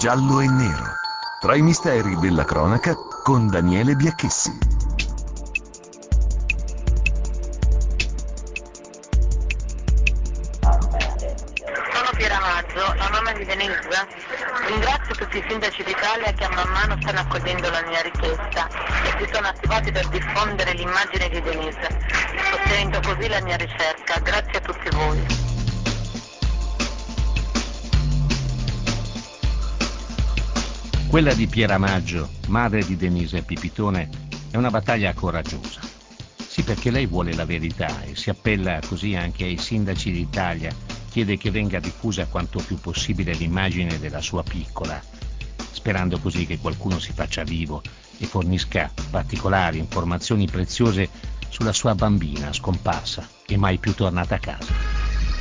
giallo e nero. Tra i misteri della cronaca con Daniele Biacchessi. Sono Piera Maggio, la mamma di Denise. Ringrazio tutti i sindaci d'Italia che a man mano stanno accogliendo la mia richiesta e si sono attivati per diffondere l'immagine di Denise, sostenendo così la mia ricerca. Grazie a tutti voi. Quella di Piera Maggio, madre di Denise Pipitone, è una battaglia coraggiosa. Sì, perché lei vuole la verità e si appella così anche ai sindaci d'Italia, chiede che venga diffusa quanto più possibile l'immagine della sua piccola, sperando così che qualcuno si faccia vivo e fornisca particolari informazioni preziose sulla sua bambina scomparsa e mai più tornata a casa.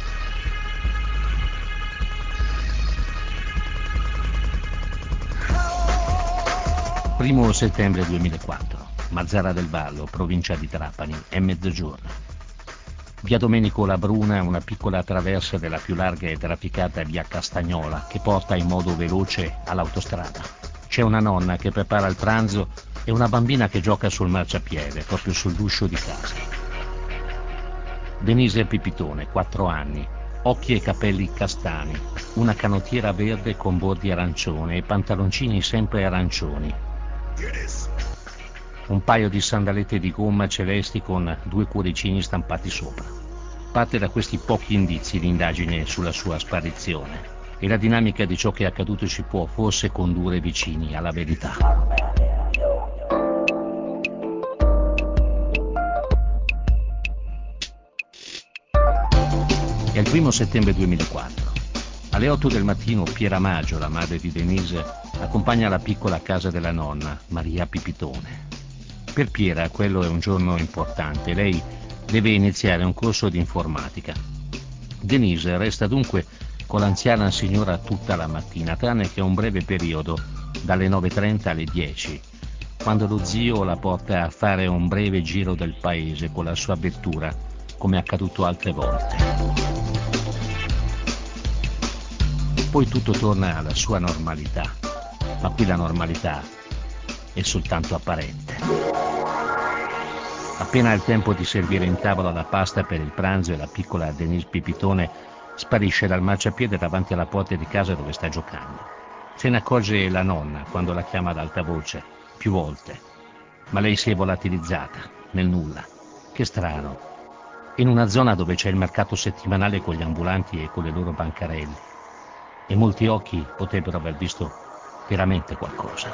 1° settembre 2004, Mazara del Vallo, provincia di Trapani, è mezzogiorno. Via Domenico Labruna, una piccola traversa della più larga e trafficata via Castagnola che porta in modo veloce all'autostrada. C'è una nonna che prepara il pranzo e una bambina che gioca sul marciapiede, proprio sull'uscio di casa. Denise Pipitone, 4 anni, occhi e capelli castani, una canottiera verde con bordi arancioni e pantaloncini sempre arancioni. Un paio di sandalette di gomma celesti con 2 cuoricini stampati sopra. Parte da questi pochi indizi l'indagine sulla sua sparizione e la dinamica di ciò che è accaduto ci può forse condurre vicini alla verità. È il 1° settembre 2004. Alle 8 del mattino Piera Maggio, la madre di Denise, accompagna la piccola a casa della nonna, Maria Pipitone. Per Piera quello è un giorno importante, lei deve iniziare un corso di informatica. Denise resta dunque con l'anziana signora tutta la mattina, tranne che un breve periodo, dalle 9:30 alle 10, quando lo zio la porta a fare un breve giro del paese con la sua vettura, come è accaduto altre volte. Poi tutto torna alla sua normalità, ma qui la normalità è soltanto apparente. Appena ha il tempo di servire in tavola la pasta per il pranzo e la piccola Denise Pipitone sparisce dal marciapiede davanti alla porta di casa dove sta giocando. Se ne accorge la nonna quando la chiama ad alta voce, più volte, ma lei si è volatilizzata, nel nulla. Che strano, in una zona dove c'è il mercato settimanale con gli ambulanti e con le loro bancarelle. E molti occhi potrebbero aver visto veramente qualcosa.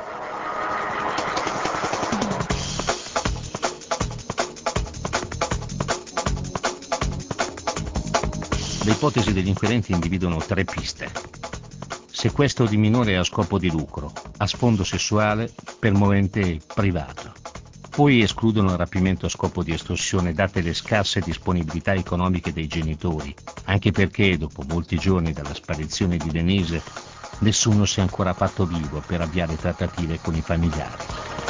Le ipotesi degli inquirenti individuano 3 piste. Sequestro di minore a scopo di lucro, a sfondo sessuale per movente privato. Poi escludono il rapimento a scopo di estorsione date le scarse disponibilità economiche dei genitori, anche perché dopo molti giorni dalla sparizione di Denise nessuno si è ancora fatto vivo per avviare trattative con i familiari.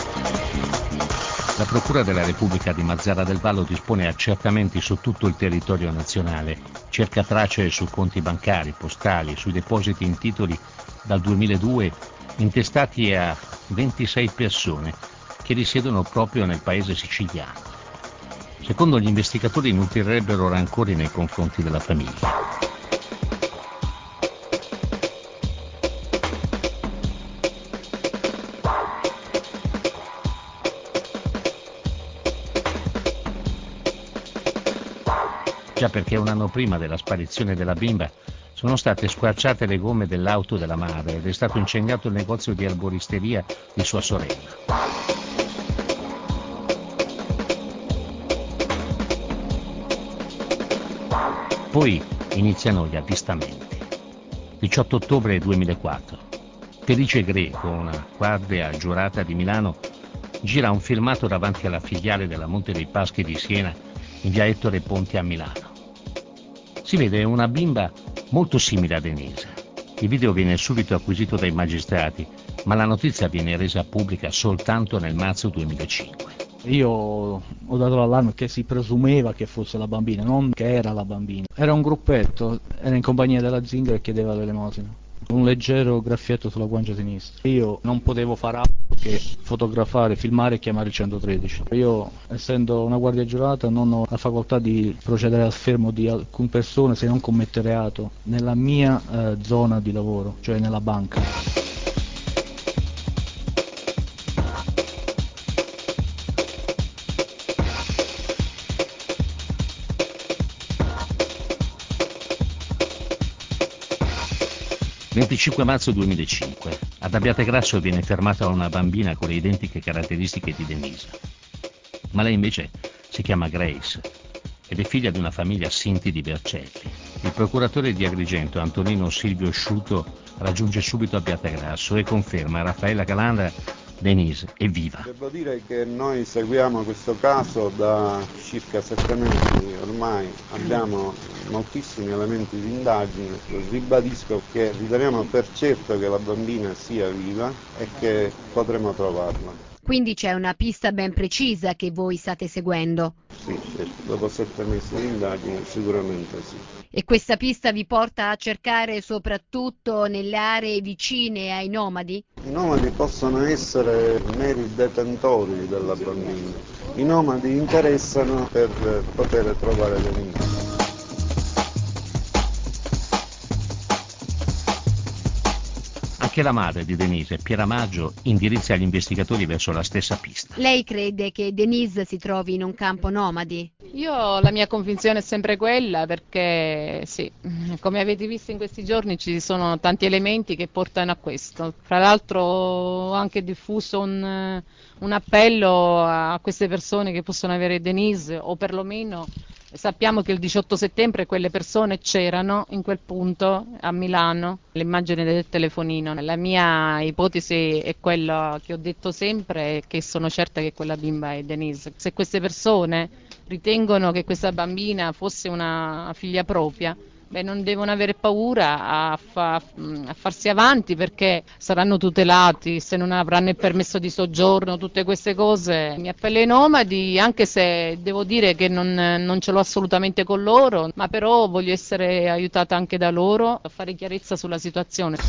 La Procura della Repubblica di Mazara del Vallo dispone accertamenti su tutto il territorio nazionale, cerca tracce su conti bancari, postali, sui depositi in titoli dal 2002 intestati a 26 persone che risiedono proprio nel paese siciliano. Secondo gli investigatori nutrirebbero rancori nei confronti della famiglia. Già perché un anno prima della sparizione della bimba sono state squarciate le gomme dell'auto della madre ed è stato incendiato il negozio di erboristeria di sua sorella. Poi iniziano gli avvistamenti. 18 ottobre 2004. Felice Greco, una guardia giurata di Milano, gira un filmato davanti alla filiale della Monte dei Paschi di Siena in via Ettore Ponti a Milano. Si vede una bimba molto simile a Denise. Il video viene subito acquisito dai magistrati, ma la notizia viene resa pubblica soltanto nel marzo 2005. Io ho dato l'allarme che si presumeva che fosse la bambina, non che era la bambina. Era un gruppetto, era in compagnia della zingara e chiedeva l'elemosina. Un leggero graffietto sulla guancia sinistra. Io non potevo fare altro che fotografare, filmare e chiamare il 113. Io, essendo una guardia giurata, non ho la facoltà di procedere al fermo di alcune persone se non commette reato nella mia zona di lavoro, cioè nella banca. 25 marzo 2005. Ad Abbiategrasso viene fermata una bambina con le identiche caratteristiche di Denise. Ma lei invece si chiama Grace ed è figlia di una famiglia Sinti di Vercelli. Il procuratore di Agrigento, Antonino Silvio Sciuto, raggiunge subito Abbiategrasso e conferma a Raffaella Calandra: Denise è viva. Devo dire che noi seguiamo questo caso da circa 7 mesi ormai, abbiamo moltissimi elementi di indagine, ribadisco che riteniamo per certo che la bambina sia viva e che potremo trovarla. Quindi c'è una pista ben precisa che voi state seguendo? Sì, certo. Dopo 7 mesi di indagine sicuramente sì. E questa pista vi porta a cercare soprattutto nelle aree vicine ai nomadi? I nomadi possono essere meri detentori della bambina. I nomadi interessano per poter trovare Denise. Anche la madre di Denise, Piera Maggio, indirizza gli investigatori verso la stessa pista. Lei crede che Denise si trovi in un campo nomadi? La mia convinzione è sempre quella, perché sì, come avete visto in questi giorni ci sono tanti elementi che portano a questo. Fra l'altro ho anche diffuso un appello a queste persone che possono avere Denise, o perlomeno sappiamo che il 18 settembre quelle persone c'erano in quel punto a Milano, l'immagine del telefonino. La mia ipotesi è quella che ho detto sempre, che sono certa che quella bimba è Denise. Se queste persone ritengono che questa bambina fosse una figlia propria, non devono avere paura a farsi avanti, perché saranno tutelati se non avranno il permesso di soggiorno, tutte queste cose. Mi appello ai nomadi, anche se devo dire che non ce l'ho assolutamente con loro, ma però voglio essere aiutata anche da loro a fare chiarezza sulla situazione.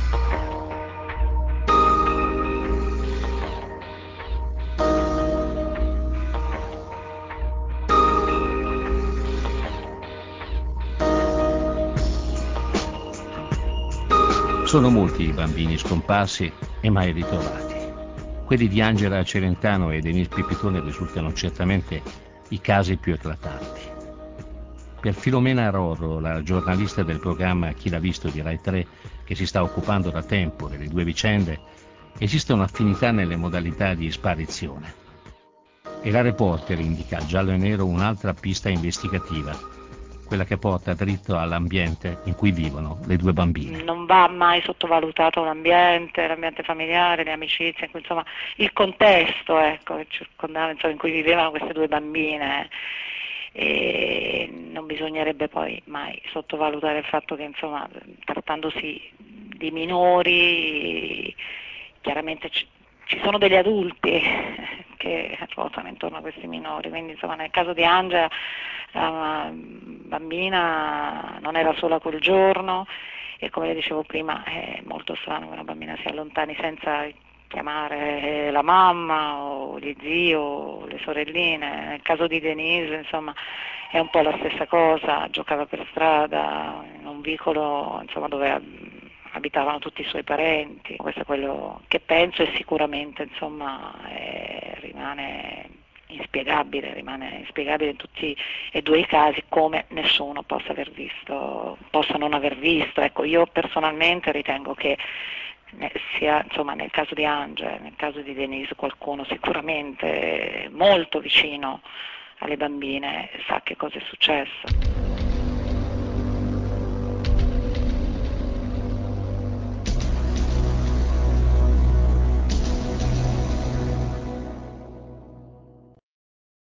Sono molti i bambini scomparsi e mai ritrovati. Quelli di Angela Celentano e Denise Pipitone risultano certamente i casi più eclatanti. Per Filomena Rorro, la giornalista del programma Chi l'ha visto di Rai 3, che si sta occupando da tempo delle due vicende, esiste un'affinità nelle modalità di sparizione. E la reporter indica a giallo e nero un'altra pista investigativa, quella che porta dritto all'ambiente in cui vivono le due bambine. Non va mai sottovalutato l'ambiente familiare, le amicizie, insomma il contesto, ecco, in cui vivevano queste due bambine. E non bisognerebbe poi mai sottovalutare il fatto che, insomma, trattandosi di minori, chiaramente ci sono degli adulti che ruotano intorno a questi minori, quindi insomma nel caso di Angela la bambina non era sola quel giorno e, come le dicevo prima, è molto strano che una bambina si allontani senza chiamare la mamma o gli zii o le sorelline. Nel caso di Denise, insomma, è un po' la stessa cosa, giocava per strada in un vicolo, insomma, dove abitavano tutti i suoi parenti. Questo è quello che penso, e sicuramente, insomma, rimane inspiegabile in tutti e due i casi, come nessuno possa non aver visto. Ecco, io personalmente ritengo che sia, insomma, nel caso di Angela, nel caso di Denise, qualcuno sicuramente molto vicino alle bambine sa che cosa è successo.